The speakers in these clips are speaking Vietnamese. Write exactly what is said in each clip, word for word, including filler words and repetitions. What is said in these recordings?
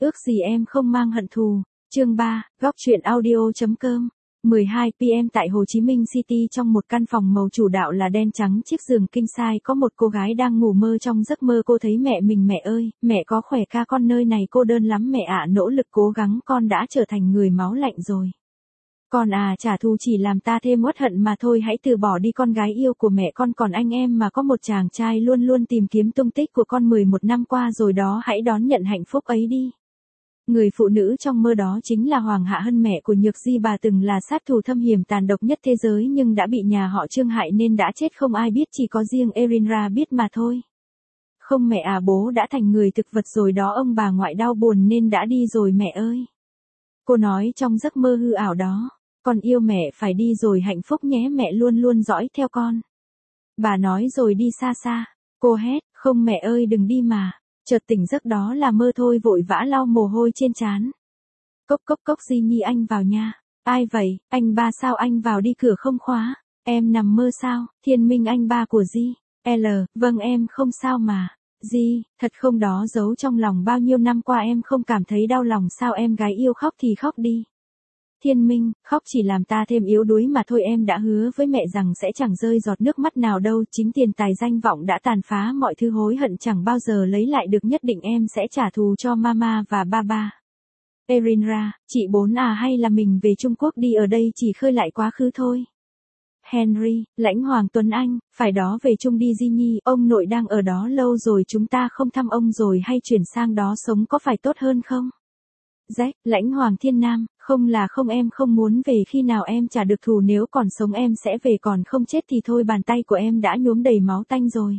ước gì em không mang hận thù. Chương ba, góc truyện audio.com. mười hai p m tại Hồ Chí Minh City, trong một căn phòng màu chủ đạo là đen trắng chiếc giường king size, có một cô gái đang ngủ mơ. Trong giấc mơ cô thấy mẹ mình. Mẹ ơi, mẹ có khỏe ca con, nơi này cô đơn lắm mẹ ạ, nỗ lực cố gắng con đã trở thành người máu lạnh rồi. Con à, trả thù chỉ làm ta thêm uất hận mà thôi, hãy từ bỏ đi con gái yêu của mẹ con. Còn anh em mà có một chàng trai luôn luôn tìm kiếm tung tích của con mười một năm qua rồi đó, hãy đón nhận hạnh phúc ấy đi. Người phụ nữ trong mơ đó chính là Hoàng Hạ Hân, mẹ của Nhược Di. Bà từng là sát thủ thâm hiểm tàn độc nhất thế giới nhưng đã bị nhà họ Trương hại nên đã chết, không ai biết, chỉ có riêng Erinra biết mà thôi. Không mẹ à, bố đã thành người thực vật rồi đó, ông bà ngoại đau buồn nên đã đi rồi mẹ ơi. Cô nói trong giấc mơ hư ảo đó, con yêu mẹ, phải đi rồi, hạnh phúc nhé, mẹ luôn luôn dõi theo con. Bà nói rồi đi xa xa. Cô hét, không mẹ ơi đừng đi mà. Chợt tỉnh giấc đó là mơ thôi, vội vã lau mồ hôi trên trán. Cốc cốc cốc, Di Nhi anh vào nha. Ai vậy, anh ba sao anh vào đi, cửa không khóa. Em nằm mơ sao, Thiên Minh anh ba của Di. L, vâng em không sao mà. Di, thật không, đó giấu trong lòng bao nhiêu năm qua em không cảm thấy đau lòng sao, em gái yêu khóc thì khóc đi. Thiên Minh, khóc chỉ làm ta thêm yếu đuối mà thôi, em đã hứa với mẹ rằng sẽ chẳng rơi giọt nước mắt nào đâu, chính tiền tài danh vọng đã tàn phá mọi thứ, hối hận chẳng bao giờ lấy lại được, nhất định em sẽ trả thù cho mama và baba. Erinra, chị bốn à, hay là mình về Trung Quốc đi, ở đây chỉ khơi lại quá khứ thôi. Henry, Lãnh Hoàng Tuấn Anh, phải đó, về chung đi Di Nhi, ông nội đang ở đó lâu rồi, chúng ta không thăm ông rồi hay chuyển sang đó sống có phải tốt hơn không? Jack, Lãnh Hoàng Thiên Nam, không là không, em không muốn về, khi nào em trả được thù nếu còn sống em sẽ về, còn không chết thì thôi, bàn tay của em đã nhuốm đầy máu tanh rồi.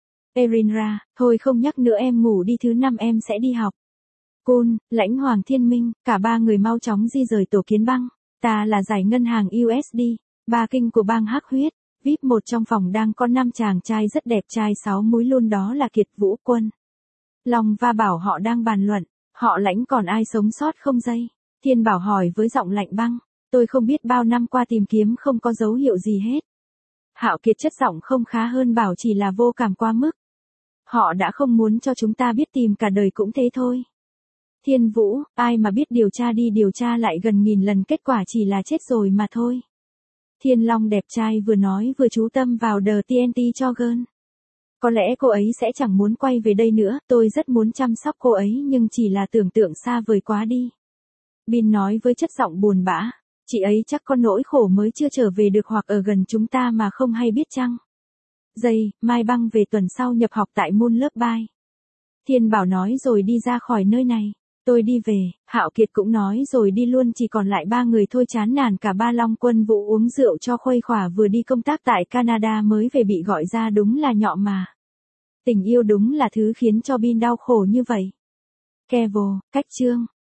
Erinra, thôi không nhắc nữa, em ngủ đi, thứ năm em sẽ đi học. Cun, Lãnh Hoàng Thiên Minh, cả ba người mau chóng di rời tổ kiến băng. Ta là giải ngân hàng u ét đê, ba kinh của bang hắc huyết. vê i pê một, trong phòng đang có năm chàng trai rất đẹp trai sáu múi luôn, đó là Kiệt, Vũ, Quân, Long và Bảo. Họ đang bàn luận. Họ Lãnh còn ai sống sót không dây? Thiên Bảo hỏi với giọng lạnh băng. Tôi không biết, bao năm qua tìm kiếm không có dấu hiệu gì hết. Hạo Kiệt chất giọng không khá hơn, Bảo chỉ là vô cảm quá mức. Họ đã không muốn cho chúng ta biết, tìm cả đời cũng thế thôi. Thiên Vũ, ai mà biết, điều tra đi, điều tra lại gần nghìn lần, kết quả chỉ là chết rồi mà thôi. Thiên Long đẹp trai vừa nói vừa chú tâm vào đờ tê en tê cho Gơn. Có lẽ cô ấy sẽ chẳng muốn quay về đây nữa, tôi rất muốn chăm sóc cô ấy nhưng chỉ là tưởng tượng xa vời quá đi. Bin nói với chất giọng buồn bã, chị ấy chắc có nỗi khổ mới chưa trở về được, hoặc ở gần chúng ta mà không hay biết chăng? Dây, mai băng về tuần sau nhập học tại môn lớp Bai. Thiên Bảo nói rồi đi ra khỏi nơi này. Tôi đi về, Hạo Kiệt cũng nói rồi đi luôn, chỉ còn lại ba người thôi, chán nản cả ba. Long Quân Vũ uống rượu cho khuây khỏa, vừa đi công tác tại Canada mới về bị gọi ra, đúng là nhọ mà. Tình yêu đúng là thứ khiến cho Bin đau khổ như vậy. Kevo, cách chương.